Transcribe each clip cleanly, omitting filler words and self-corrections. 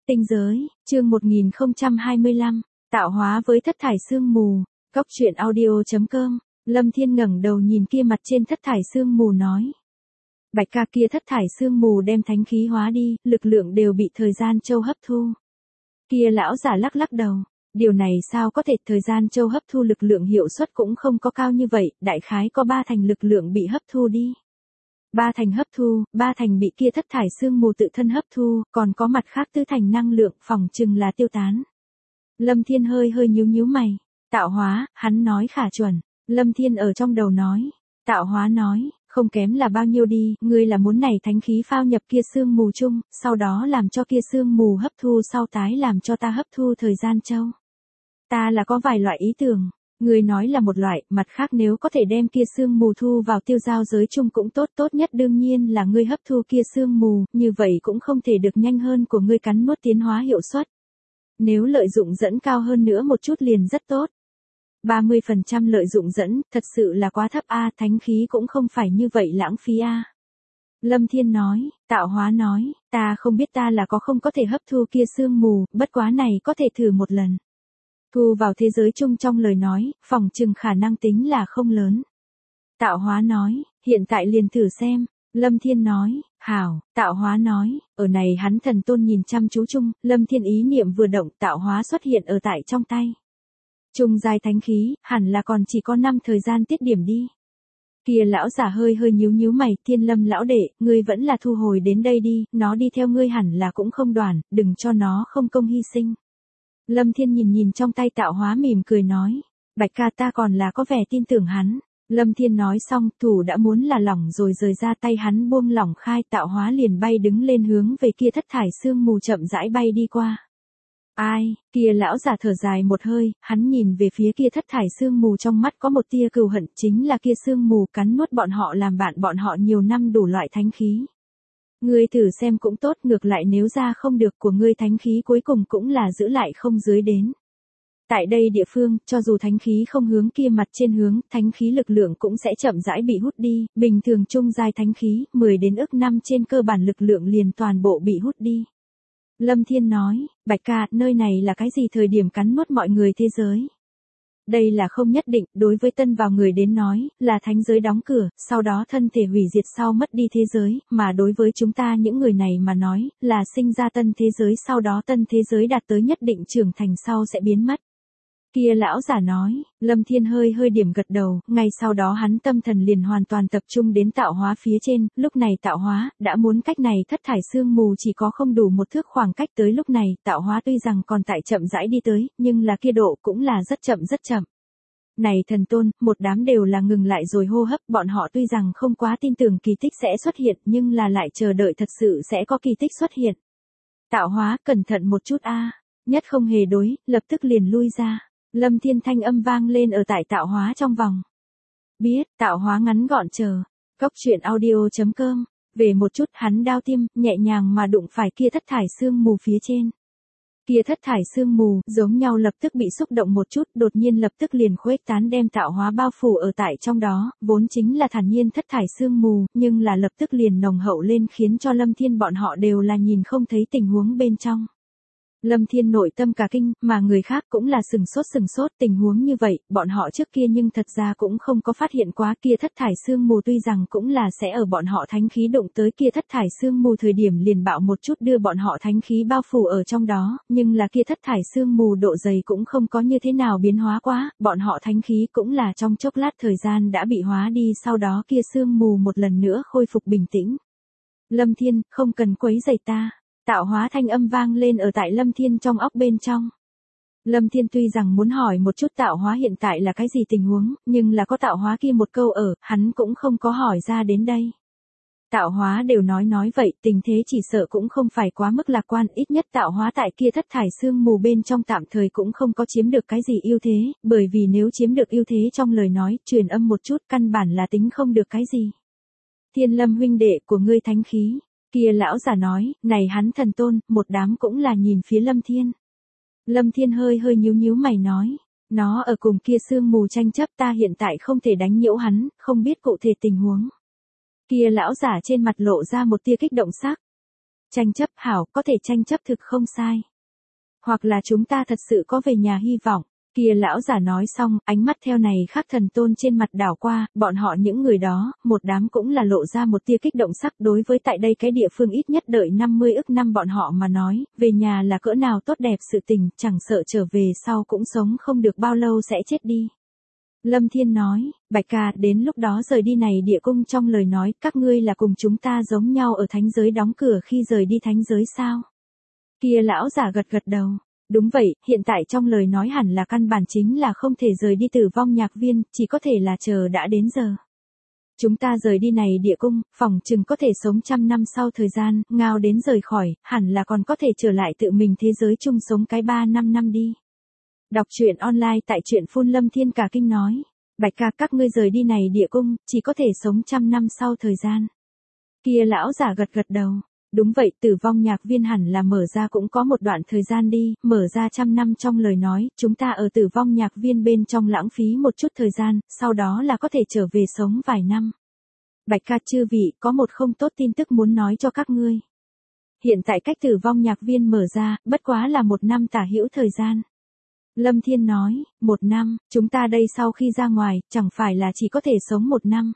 Tinh giới, chương 1025, tạo hóa với thất thải sương mù. Cóc truyện audio.com. Lâm Thiên ngẩng đầu nhìn kia mặt trên thất thải sương mù nói. Bạch ca, kia thất thải sương mù đem thánh khí hóa đi, lực lượng đều bị thời gian châu hấp thu. Kia lão giả lắc lắc đầu. Điều này sao có thể, thời gian châu hấp thu lực lượng hiệu suất cũng không có cao như vậy, đại khái có 3 thành lực lượng bị hấp thu đi. 3 thành hấp thu, 3 thành bị kia thất thải sương mù tự thân hấp thu, còn có mặt khác 4 thành năng lượng phỏng chừng là tiêu tán. Lâm Thiên hơi nhíu mày. Tạo hóa, hắn nói khả chuẩn. Lâm Thiên ở trong đầu nói. Tạo hóa nói, không kém là bao nhiêu đi, ngươi là muốn này thánh khí phao nhập kia sương mù chung, sau đó làm cho kia sương mù hấp thu sau tái làm cho ta hấp thu thời gian châu. Ta là có vài loại ý tưởng. Người nói là một loại, mặt khác nếu có thể đem kia sương mù thu vào tiêu giao giới chung cũng tốt, tốt nhất đương nhiên là ngươi hấp thu kia sương mù, như vậy cũng không thể được nhanh hơn của ngươi cắn nuốt tiến hóa hiệu suất. Nếu lợi dụng dẫn cao hơn nữa một chút liền rất tốt. 30% lợi dụng dẫn, thật sự là quá thấp a, thánh khí cũng không phải như vậy lãng phí a. Lâm Thiên nói, tạo hóa nói, ta không biết ta là có không có thể hấp thu kia sương mù, bất quá này có thể thử một lần. Thu vào thế giới chung trong lời nói, phòng chừng khả năng tính là không lớn. Tạo hóa nói, hiện tại liền thử xem. Lâm Thiên nói, hảo. Tạo hóa nói, ở này hắn thần tôn nhìn chăm chú chung, Lâm Thiên ý niệm vừa động, tạo hóa xuất hiện ở tại trong tay. Trung giai thánh khí, hẳn là còn chỉ có 5 thời gian tiết điểm đi. Kia lão giả hơi nhíu mày, Thiên Lâm lão đệ, ngươi vẫn là thu hồi đến đây đi, nó đi theo ngươi hẳn là cũng không đoàn, đừng cho nó không công hy sinh. Lâm Thiên nhìn trong tay tạo hóa mỉm cười nói, Bạch ca, ta còn là có vẻ tin tưởng hắn. Lâm Thiên nói xong, thủ đã muốn là lỏng rồi rời ra tay hắn buông lỏng khai, tạo hóa liền bay đứng lên hướng về kia thất thải sương mù chậm rãi bay đi qua. Ai, kia lão giả thở dài một hơi, hắn nhìn về phía kia thất thải sương mù, trong mắt có một tia cừu hận, chính là kia sương mù cắn nuốt bọn họ, làm bạn bọn họ nhiều năm đủ loại thánh khí. Ngươi thử xem cũng tốt, ngược lại nếu ra không được của ngươi thánh khí cuối cùng cũng là giữ lại không dưới đến. Tại đây địa phương, cho dù thánh khí không hướng kia mặt trên hướng, thánh khí lực lượng cũng sẽ chậm rãi bị hút đi, bình thường trung giai thánh khí, 10 đến ức năm trên cơ bản lực lượng liền toàn bộ bị hút đi. Lâm Thiên nói, Bạch ca, nơi này là cái gì thời điểm cắn nuốt mọi người thế giới? Đây là không nhất định, đối với tân vào người đến nói, là thánh giới đóng cửa, sau đó thân thể hủy diệt sau mất đi thế giới, mà đối với chúng ta những người này mà nói, là sinh ra tân thế giới, sau đó tân thế giới đạt tới nhất định trưởng thành sau sẽ biến mất. Kia lão giả nói, Lâm Thiên hơi điểm gật đầu, ngay sau đó hắn tâm thần liền hoàn toàn tập trung đến tạo hóa phía trên, lúc này tạo hóa, đã muốn cách này thất thải sương mù chỉ có không đủ một thước khoảng cách tới lúc này, tạo hóa tuy rằng còn tại chậm rãi đi tới, nhưng là kia độ cũng là rất chậm. Này thần tôn, một đám đều là ngừng lại rồi hô hấp, bọn họ tuy rằng không quá tin tưởng kỳ tích sẽ xuất hiện, nhưng là lại chờ đợi thật sự sẽ có kỳ tích xuất hiện. Tạo hóa, cẩn thận một chút a, nhất không hề đối, lập tức liền lui ra. Lâm Thiên thanh âm vang lên ở tại tạo hóa trong vòng. Biết, tạo hóa ngắn gọn chờ. Cóc truyện audio.com. Về một chút hắn đao tiêm, nhẹ nhàng mà đụng phải kia thất thải sương mù phía trên. Kia thất thải sương mù, giống nhau lập tức bị xúc động một chút, đột nhiên lập tức liền khuếch tán đem tạo hóa bao phủ ở tại trong đó, vốn chính là thản nhiên thất thải sương mù, nhưng là lập tức liền nồng hậu lên khiến cho Lâm Thiên bọn họ đều là nhìn không thấy tình huống bên trong. Lâm Thiên nội tâm cả kinh, mà người khác cũng là sừng sốt, tình huống như vậy, bọn họ trước kia nhưng thật ra cũng không có phát hiện quá, kia thất thải sương mù tuy rằng cũng là sẽ ở bọn họ thánh khí đụng tới kia thất thải sương mù thời điểm liền bạo một chút đưa bọn họ thánh khí bao phủ ở trong đó, nhưng là kia thất thải sương mù độ dày cũng không có như thế nào biến hóa quá, bọn họ thánh khí cũng là trong chốc lát thời gian đã bị hóa đi, sau đó kia sương mù một lần nữa khôi phục bình tĩnh. Lâm Thiên, không cần quấy rầy ta. Tạo hóa thanh âm vang lên ở tại Lâm Thiên trong óc bên trong. Lâm Thiên tuy rằng muốn hỏi một chút tạo hóa hiện tại là cái gì tình huống, nhưng là có tạo hóa kia một câu ở, hắn cũng không có hỏi ra đến đây. Tạo hóa đều nói vậy, tình thế chỉ sợ cũng không phải quá mức lạc quan, ít nhất tạo hóa tại kia thất thải sương mù bên trong tạm thời cũng không có chiếm được cái gì ưu thế, bởi vì nếu chiếm được ưu thế trong lời nói, truyền âm một chút căn bản là tính không được cái gì. Thiên Lâm huynh đệ của ngươi thánh khí. Kia lão giả nói, này hắn thần tôn, một đám cũng là nhìn phía Lâm Thiên. Lâm Thiên hơi nhíu mày nói, nó ở cùng kia sương mù tranh chấp, ta hiện tại không thể đánh nhiễu hắn, không biết cụ thể tình huống. Kia lão giả trên mặt lộ ra một tia kích động sắc. Tranh chấp hảo, có thể tranh chấp thực không sai. Hoặc là chúng ta thật sự có về nhà hy vọng. Kia lão giả nói xong, ánh mắt theo này khác thần tôn trên mặt đảo qua, bọn họ những người đó, một đám cũng là lộ ra một tia kích động sắc đối với tại đây cái địa phương ít nhất đợi 50 ức năm bọn họ mà nói, về nhà là cỡ nào tốt đẹp sự tình, chẳng sợ trở về sau cũng sống không được bao lâu sẽ chết đi. Lâm Thiên nói, Bạch ca, đến lúc đó rời đi này địa cung trong lời nói, các ngươi là cùng chúng ta giống nhau ở thánh giới đóng cửa khi rời đi thánh giới sao? Kia lão giả gật gật đầu. Đúng vậy, hiện tại trong lời nói hẳn là căn bản chính là không thể rời đi Tử Vong Nhạc Viên, chỉ có thể là chờ đã đến giờ. Chúng ta rời đi này địa cung, phòng chừng có thể sống 100 năm sau thời gian, ngao đến rời khỏi, hẳn là còn có thể trở lại tự mình thế giới chung sống cái 3-5 năm đi. Đọc truyện online tại truyện phun Lâm Thiên cả kinh nói, Bạch ca, các ngươi rời đi này địa cung, chỉ có thể sống 100 năm sau thời gian. Kia lão giả gật gật đầu. Đúng vậy, Tử Vong Nhạc Viên hẳn là mở ra cũng có một đoạn thời gian đi, mở ra 100 năm trong lời nói, chúng ta ở Tử Vong Nhạc Viên bên trong lãng phí một chút thời gian, sau đó là có thể trở về sống vài năm. Bạch ca, chư vị, có một không tốt tin tức muốn nói cho các ngươi. Hiện tại cách Tử Vong Nhạc Viên mở ra, bất quá là 1 năm tả hữu thời gian. Lâm Thiên nói, 1 năm, chúng ta đây sau khi ra ngoài, chẳng phải là chỉ có thể sống 1 năm.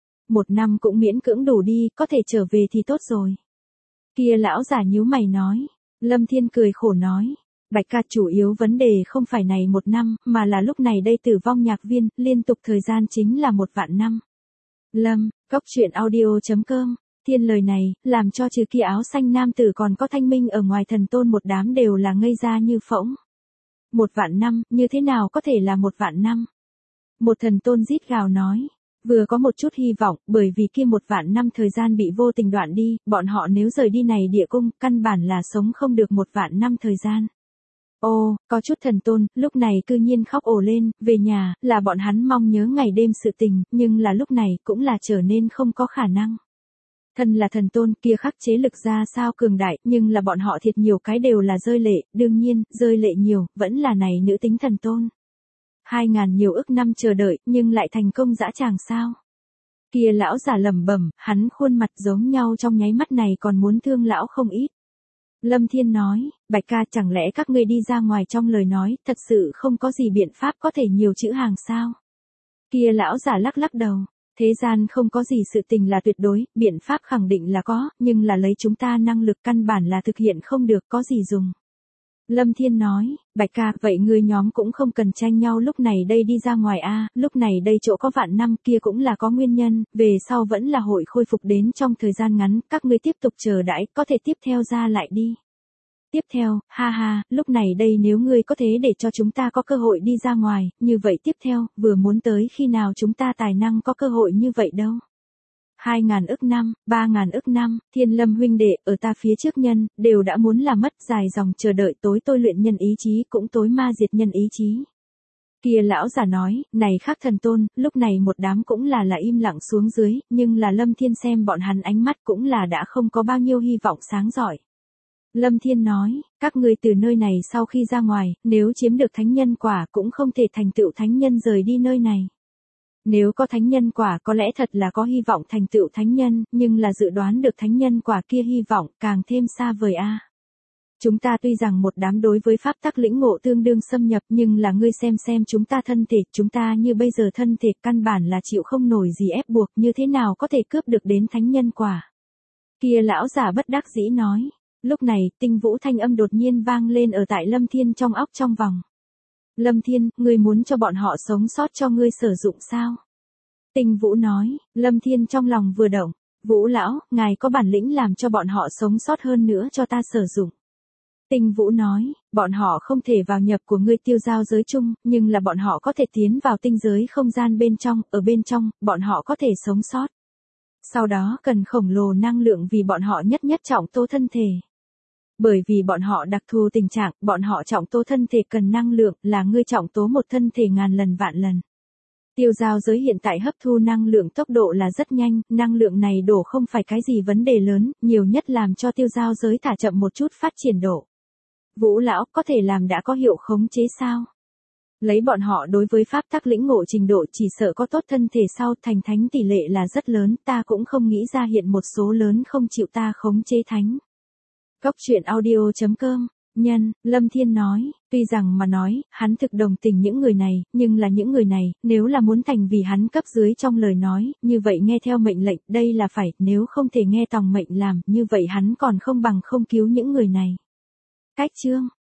1 năm cũng miễn cưỡng đủ đi, có thể trở về thì tốt rồi. Kia lão giả nhíu mày nói. Lâm Thiên cười khổ nói. Bạch ca, chủ yếu vấn đề không phải này 1 năm, mà là lúc này đây Tử Vong Nhạc Viên, liên tục thời gian chính là 1 vạn năm. Lâm, góc truyện audio.com, Thiên lời này, làm cho trừ kia áo xanh nam tử còn có Thanh Minh ở ngoài thần tôn một đám đều là ngây ra như phỗng. 1 vạn năm, như thế nào có thể là 1 vạn năm? Một thần tôn rít gào nói. Vừa có một chút hy vọng, bởi vì kia 1 vạn năm thời gian bị vô tình đoạn đi, bọn họ nếu rời đi này địa cung, căn bản là sống không được 1 vạn năm thời gian. Ô, có chút thần tôn, lúc này cư nhiên khóc ồ lên, về nhà, là bọn hắn mong nhớ ngày đêm sự tình, nhưng là lúc này, cũng là trở nên không có khả năng. Thân là thần tôn kia khắc chế lực ra sao cường đại, nhưng là bọn họ thiệt nhiều cái đều là rơi lệ, đương nhiên, rơi lệ nhiều, vẫn là này nữ tính thần tôn. 2000 nhiều ức năm chờ đợi, nhưng lại thành công dã tràng sao? Kia lão giả lẩm bẩm, hắn khuôn mặt giống nhau trong nháy mắt này còn muốn thương lão không ít. Lâm Thiên nói, Bạch ca, chẳng lẽ các ngươi đi ra ngoài trong lời nói, thật sự không có gì biện pháp có thể nhiều chữ hàng sao? Kia lão giả lắc lắc đầu, thế gian không có gì sự tình là tuyệt đối, biện pháp khẳng định là có, nhưng là lấy chúng ta năng lực căn bản là thực hiện không được, có gì dùng. Lâm Thiên nói, Bạch ca, vậy ngươi nhóm cũng không cần tranh nhau lúc này đây đi ra ngoài a, lúc này đây chỗ có vạn năm kia cũng là có nguyên nhân, về sau vẫn là hội khôi phục đến trong thời gian ngắn, các ngươi tiếp tục chờ đãi, có thể tiếp theo ra lại đi. Tiếp theo, ha ha, lúc này đây nếu ngươi có thể để cho chúng ta có cơ hội đi ra ngoài, như vậy tiếp theo, vừa muốn tới khi nào chúng ta tài năng có cơ hội như vậy đâu. 2000 ức năm, 3000 ức năm, Thiên Lâm huynh đệ, ở ta phía trước nhân, đều đã muốn là mất dài dòng chờ đợi tối tôi luyện nhân ý chí cũng tối ma diệt nhân ý chí. Kia lão giả nói, này khác thần tôn, lúc này một đám cũng là im lặng xuống dưới, nhưng là Lâm Thiên xem bọn hắn ánh mắt cũng là đã không có bao nhiêu hy vọng sáng giỏi. Lâm Thiên nói, các ngươi từ nơi này sau khi ra ngoài, nếu chiếm được thánh nhân quả cũng không thể thành tựu thánh nhân rời đi nơi này. Nếu có thánh nhân quả có lẽ thật là có hy vọng thành tựu thánh nhân, nhưng là dự đoán được thánh nhân quả kia hy vọng càng thêm xa vời a. Chúng ta tuy rằng một đám đối với pháp tắc lĩnh ngộ tương đương xâm nhập, nhưng là ngươi xem chúng ta thân thể, chúng ta như bây giờ thân thể căn bản là chịu không nổi gì ép buộc, như thế nào có thể cướp được đến thánh nhân quả. Kia lão giả bất đắc dĩ nói. Lúc này, Tinh Vũ thanh âm đột nhiên vang lên ở tại Lâm Thiên trong óc trong vòng. Lâm Thiên, ngươi muốn cho bọn họ sống sót cho ngươi sử dụng sao? Tinh Vũ nói, Lâm Thiên trong lòng vừa động, Vũ lão, ngài có bản lĩnh làm cho bọn họ sống sót hơn nữa cho ta sử dụng. Tinh Vũ nói, bọn họ không thể vào nhập của ngươi tiêu giao giới chung, nhưng là bọn họ có thể tiến vào tinh giới không gian bên trong, ở bên trong, bọn họ có thể sống sót. Sau đó cần khổng lồ năng lượng vì bọn họ nhất trọng tố thân thể. Bởi vì bọn họ đặc thù tình trạng, bọn họ trọng tố thân thể cần năng lượng, là ngươi trọng tố một thân thể ngàn lần vạn lần. Tiêu giao giới hiện tại hấp thu năng lượng tốc độ là rất nhanh, năng lượng này đổ không phải cái gì vấn đề lớn, nhiều nhất làm cho tiêu giao giới thả chậm một chút phát triển độ. Vũ lão, có thể làm đã có hiệu khống chế sao? Lấy bọn họ đối với pháp tắc lĩnh ngộ trình độ chỉ sợ có tốt thân thể sau thành thánh tỷ lệ là rất lớn, ta cũng không nghĩ ra hiện một số lớn không chịu ta khống chế thánh. Cốc truyện audio.com. Nhân, Lâm Thiên nói, tuy rằng mà nói, hắn thực đồng tình những người này, nhưng là những người này, nếu là muốn thành vì hắn cấp dưới trong lời nói, như vậy nghe theo mệnh lệnh, đây là phải, nếu không thể nghe tòng mệnh làm, như vậy hắn còn không bằng không cứu những người này. Cách chương.